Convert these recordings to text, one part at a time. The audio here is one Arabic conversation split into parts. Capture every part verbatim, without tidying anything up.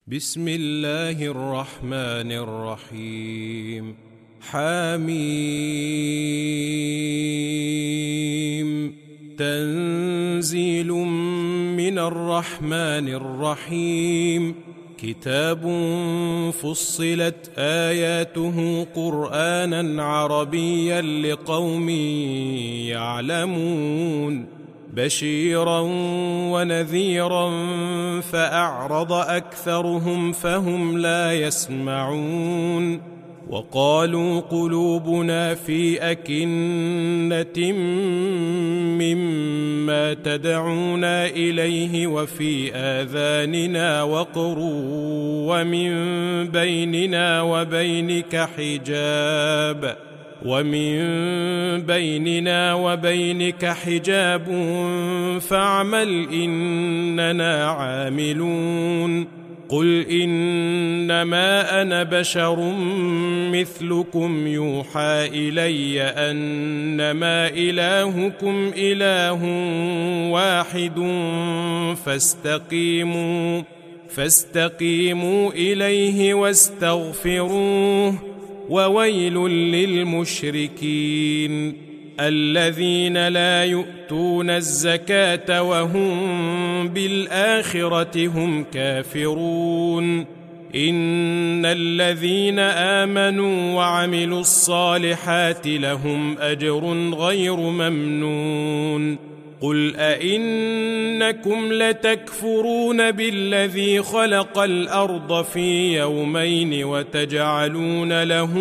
بسم الله الرحمن الرحيم. حميم. تنزيل من الرحمن الرحيم. كتاب فصلت آياته قرآنا عربيا لقوم يعلمون، بشيرا ونذيرا فأعرض أكثرهم فهم لا يسمعون. وقالوا قلوبنا في أكنة مما تدعونا إليه وفي آذاننا وقر ومن بيننا وبينك حجاب ومن بيننا وبينك حجاب فاعمل إننا عاملون. قل إنما أنا بشر مثلكم يوحى إلي أنما إلهكم إله واحد فاستقيموا فاستقيموا إليه واستغفروه. وويل للمشركين الذين لا يؤتون الزكاة وهم بالآخرة هم كافرون. إن الذين آمنوا وعملوا الصالحات لهم أجر غير ممنون. قل أئنكم لتكفرون بالذي خلق الأرض في يومين وتجعلون له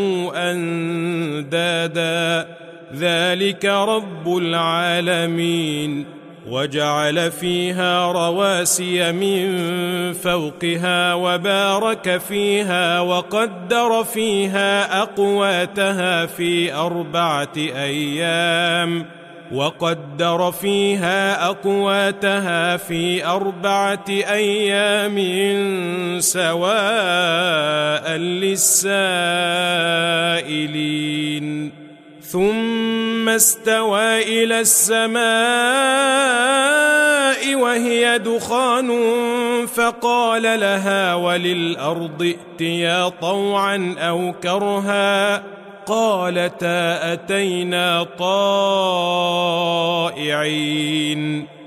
أندادا ذلك رب العالمين. وجعل فيها رواسي من فوقها وبارك فيها وقدر فيها أقواتها في أربعة أيام وقدر فيها أقواتها في أربعة أيام سواء للسائلين. ثم استوى إلى السماء وهي دخان فقال لها وللأرض ائتيا طوعا أو كرها قالتا أتينا طائعين.